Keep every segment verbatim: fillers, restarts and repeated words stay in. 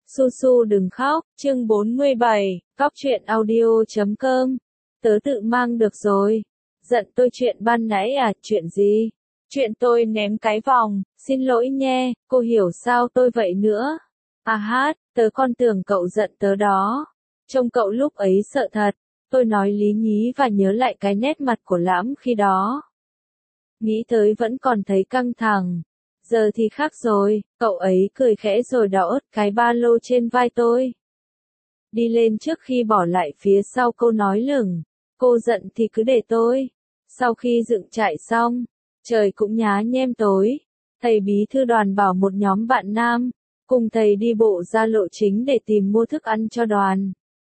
Su Su đừng khóc, chương bốn mươi bảy, cóc truyện audio chấm com. Tớ tự mang được rồi. Giận tôi chuyện ban nãy à, chuyện gì? Chuyện tôi ném cái vòng, xin lỗi nhé, cô hiểu sao tôi vậy nữa. À hát, tớ còn tưởng cậu giận tớ đó. Trông cậu lúc ấy sợ thật. Tôi nói lý nhí và nhớ lại cái nét mặt của Lãm khi đó. Nghĩ tới vẫn còn thấy căng thẳng. Giờ thì khác rồi, cậu ấy cười khẽ rồi đảo ớt cái ba lô trên vai tôi. Đi lên trước khi bỏ lại phía sau câu nói lửng. Cô giận thì cứ để tôi. Sau khi dựng trại xong, trời cũng nhá nhem tối. Thầy bí thư đoàn bảo một nhóm bạn nam, cùng thầy đi bộ ra lộ chính để tìm mua thức ăn cho đoàn.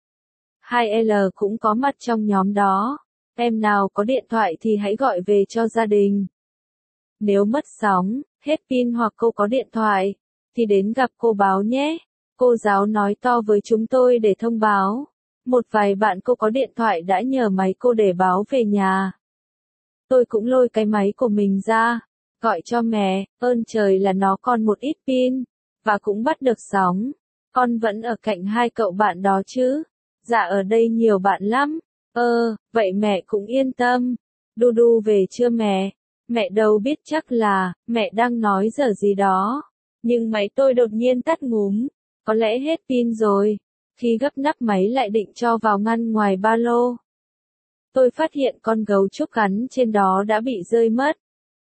hai L cũng có mặt trong nhóm đó. Em nào có điện thoại thì hãy gọi về cho gia đình. Nếu mất sóng, hết pin hoặc cô có điện thoại, thì đến gặp cô báo nhé. Cô giáo nói to với chúng tôi để thông báo. Một vài bạn cô có điện thoại đã nhờ máy cô để báo về nhà. Tôi cũng lôi cái máy của mình ra, gọi cho mẹ, ơn trời là nó còn một ít pin, và cũng bắt được sóng. Con vẫn ở cạnh hai cậu bạn đó chứ? Dạ ở đây nhiều bạn lắm. Ơ, vậy mẹ cũng yên tâm. Đu đu về chưa mẹ? Mẹ đâu biết, chắc là, mẹ đang nói giờ gì đó. Nhưng máy tôi đột nhiên tắt ngúm, có lẽ hết pin rồi. Khi gấp nắp máy lại định cho vào ngăn ngoài ba lô, tôi phát hiện con gấu trúc gắn trên đó đã bị rơi mất.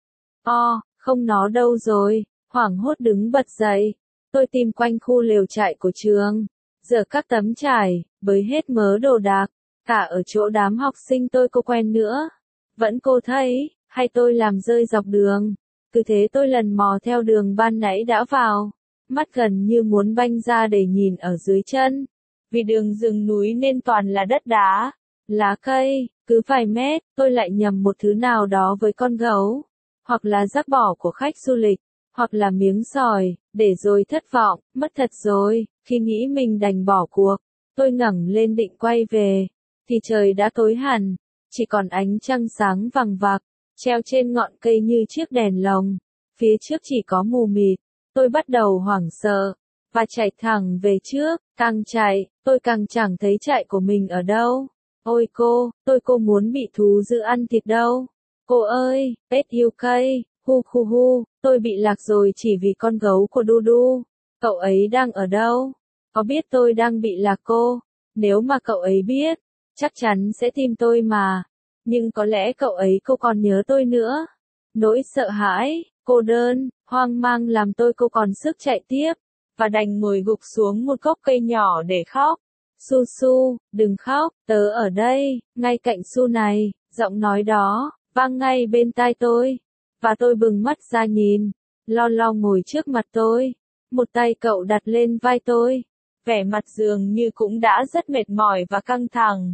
O, không nó đâu rồi, hoảng hốt đứng bật dậy. Tôi tìm quanh khu lều trại của trường, rửa các tấm trải, bới hết mớ đồ đạc, cả ở chỗ đám học sinh tôi cô quen nữa. Vẫn cô thấy, hay tôi làm rơi dọc đường. Cứ thế tôi lần mò theo đường ban nãy đã vào, mắt gần như muốn banh ra để nhìn ở dưới chân. Vì đường rừng núi nên toàn là đất đá, lá cây, cứ vài mét, tôi lại nhầm một thứ nào đó với con gấu. Hoặc là rác bỏ của khách du lịch, hoặc là miếng sỏi, để rồi thất vọng, mất thật rồi. Khi nghĩ mình đành bỏ cuộc, tôi ngẩng lên định quay về, thì trời đã tối hẳn, chỉ còn ánh trăng sáng vằng vặc, treo trên ngọn cây như chiếc đèn lồng. Phía trước chỉ có mù mịt, tôi bắt đầu hoảng sợ, và chạy thẳng về trước. Càng chạy, tôi càng chẳng thấy trại của mình ở đâu. Ôi cô, tôi cô muốn bị thú dữ ăn thịt đâu. Cô ơi, pet u cây, hu hu hu, tôi bị lạc rồi chỉ vì con gấu của Đu Đu. Cậu ấy đang ở đâu? Có biết tôi đang bị lạc cô? Nếu mà cậu ấy biết, chắc chắn sẽ tìm tôi mà. Nhưng có lẽ cậu ấy cô còn nhớ tôi nữa. Nỗi sợ hãi, cô đơn, hoang mang làm tôi cô còn sức chạy tiếp, và đành ngồi gục xuống một gốc cây nhỏ để khóc. Su Su, đừng khóc, tớ ở đây, ngay cạnh Su này. Giọng nói đó vang ngay bên tai tôi, và tôi bừng mắt ra nhìn. Lo Lo ngồi trước mặt tôi, một tay cậu đặt lên vai tôi, vẻ mặt dường như cũng đã rất mệt mỏi và căng thẳng.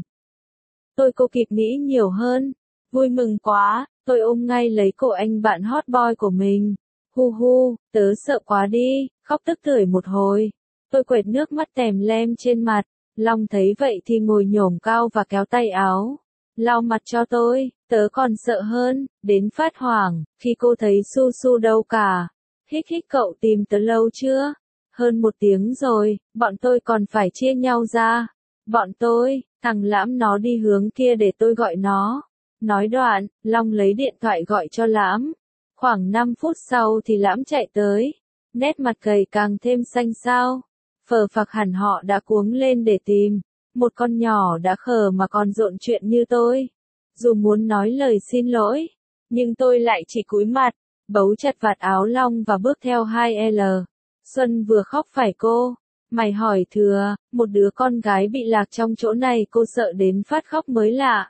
Tôi cô kịp nghĩ nhiều hơn, vui mừng quá, tôi ôm ngay lấy cổ anh bạn hot boy của mình. Hu hu, tớ sợ quá đi, khóc tức tưởi một hồi. Tôi quệt nước mắt tèm lem trên mặt. Long thấy vậy thì ngồi nhổm cao và kéo tay áo, lau mặt cho tôi. Tớ còn sợ hơn, đến phát hoảng, khi cô thấy Su Su đâu cả. Hích hích, cậu tìm tớ lâu chưa? Hơn một tiếng rồi, bọn tôi còn phải chia nhau ra. Bọn tôi, thằng Lãm nó đi hướng kia để tôi gọi nó. Nói đoạn, Long lấy điện thoại gọi cho Lãm. Khoảng năm phút sau thì Lãm chạy tới. Nét mặt gầy càng thêm xanh xao. Phờ phạc hẳn họ đã cuống lên để tìm một con nhỏ đã khờ mà còn rộn chuyện như tôi. Dù muốn nói lời xin lỗi, nhưng tôi lại chỉ cúi mặt, bấu chặt vạt áo Long và bước theo hai L. Xuân vừa khóc phải cô. Mày hỏi thừa, một đứa con gái bị lạc trong chỗ này cô sợ đến phát khóc mới lạ.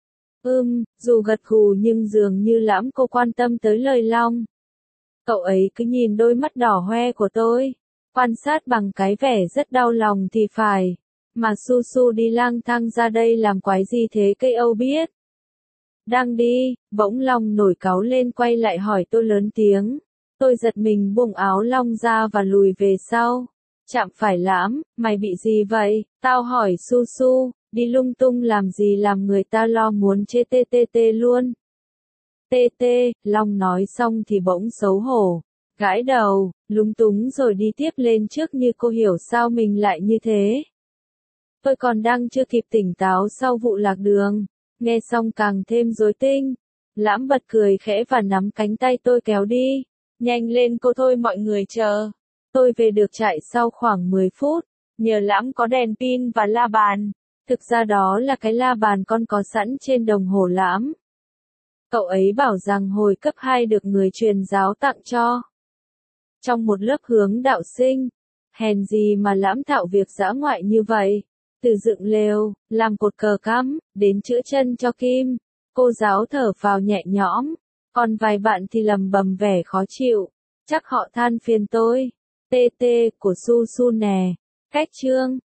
Ừm, dù gật gù nhưng dường như Lãm cô quan tâm tới lời Long. Cậu ấy cứ nhìn đôi mắt đỏ hoe của tôi, quan sát bằng cái vẻ rất đau lòng thì phải. Mà Su Su đi lang thang ra đây làm quái gì thế cây Âu biết? Đang đi, bỗng Long nổi cáu lên quay lại hỏi tôi lớn tiếng. Tôi giật mình buông áo Long ra và lùi về sau. Chạm phải Lãm, mày bị gì vậy? Tao hỏi Su Su, đi lung tung làm gì làm người ta lo muốn chê tê tê tê luôn. Tê tê, Long nói xong thì bỗng xấu hổ, gãi đầu, lúng túng rồi đi tiếp lên trước như cô hiểu sao mình lại như thế. Tôi còn đang chưa kịp tỉnh táo sau vụ lạc đường, nghe xong càng thêm rối tinh. Lãm bật cười khẽ và nắm cánh tay tôi kéo đi. Nhanh lên cô thôi mọi người chờ. Tôi về được trại sau khoảng mười phút, nhờ Lãm có đèn pin và la bàn. Thực ra đó là cái la bàn con có sẵn trên đồng hồ Lãm. Cậu ấy bảo rằng hồi cấp hai được người truyền giáo tặng cho. Trong một lớp hướng đạo sinh, hèn gì mà Lãm thạo việc dã ngoại như vậy. Từ dựng lều, làm cột cờ cắm, đến chữa chân cho Kim. Cô giáo thở phào nhẹ nhõm, còn vài bạn thì lầm bầm vẻ khó chịu. Chắc họ than phiền tôi. tê tê của Su Su nè. Cách chương